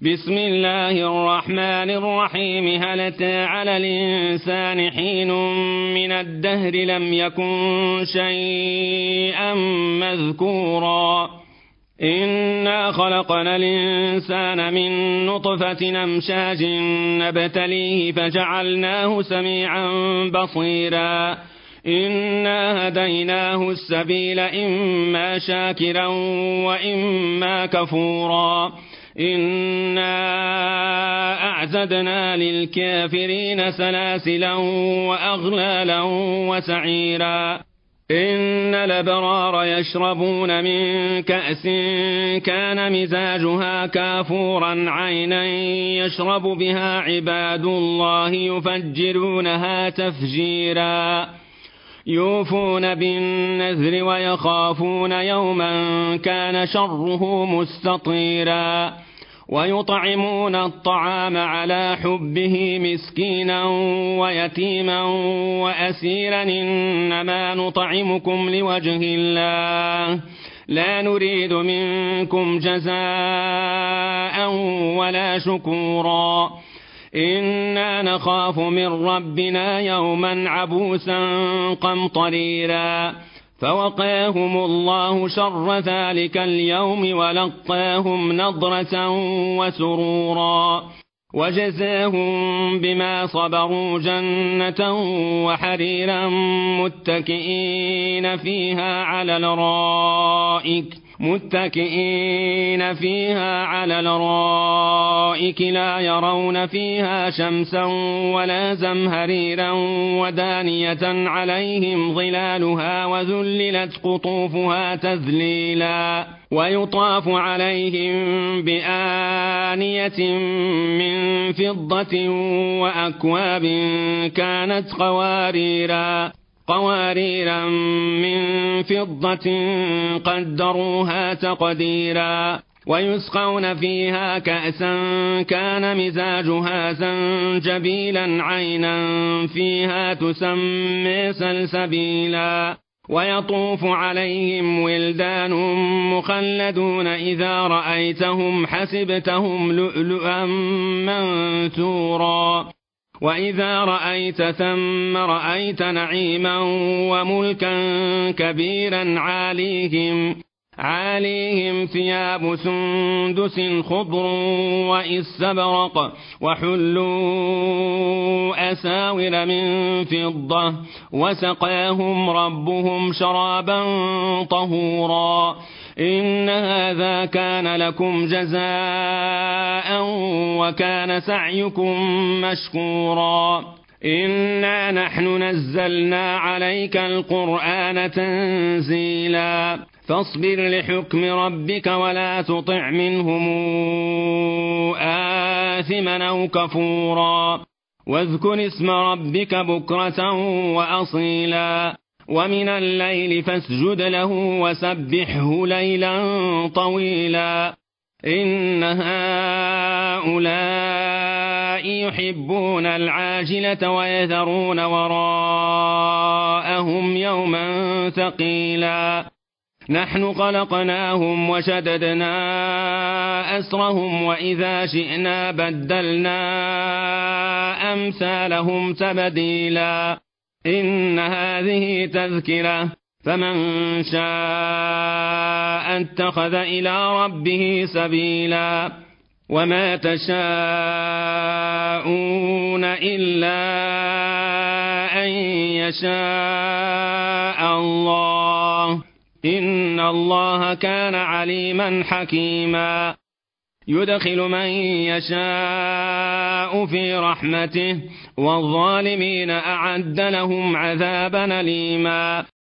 بسم الله الرحمن الرحيم. هل أتى على الإنسان حين من الدهر لم يكن شيئا مذكورا إنا خلقنا الإنسان من نطفة أمشاج نبتليه فجعلناه سميعا بصيرا إنا هديناه السبيل إما شاكرا وإما كفورا إنا أعتدنا للكافرين سلاسلا وأغلالا وسعيرا إن الأبرار يشربون من كأس كان مزاجها كافورا عينا يشرب بها عباد الله يفجرونها تفجيرا يوفون بالنذر ويخافون يوما كان شره مستطيرا ويطعمون الطعام على حبه مسكينا ويتيما وأسيرا إنما نطعمكم لوجه الله لا نريد منكم جزاء ولا شكورا إنا نخاف من ربنا يوما عبوسا قمطريرا فوقاهم الله شر ذلك اليوم ولقاهم نضرة وسرورا وجزاهم بما صبروا جنة وحريرا متكئين فيها على الارائك لا يرون فيها شمسا ولا زمهريرا ودانية عليهم ظلالها وذللت قطوفها تذليلا ويطاف عليهم بآنية من فضة وأكواب كانت قواريرا من فضة قدروها تقديرا ويسقون فيها كأسا كان مزاجها زنجبيلا عينا فيها تسمى سلسبيلا ويطوف عليهم ولدان مخلدون إذا رأيتهم حسبتهم لؤلؤا منثورا وإذا رأيت ثم رأيت نعيما وملكا كبيرا عاليهم ثياب سندس خضر وإستبرق وحلوا أساور من فضة وسقاهم ربهم شرابا طهورا إن هذا كان لكم جزاء وكان سعيكم مشكورا إنا نحن نزلنا عليك القرآن تنزيلا فاصبر لحكم ربك ولا تطع منهم آثما أو كفورا واذكر اسم ربك بكرة وأصيلا ومن الليل فاسجد له وسبحه ليلا طويلا إن هؤلاء يحبون العاجلة ويذرون وراءهم يوما ثقيلا نحن خلقناهم وشددنا أسرهم وإذا شئنا بدلنا أمثالهم تبديلا إن هذه تذكرة فمن شاء اتخذ إلى ربه سبيلا وما تشاءون إلا أن يشاء الله إن الله كان عليما حكيما يدخل من يشاء في رحمته والظالمين أعد لهم عذابا أليما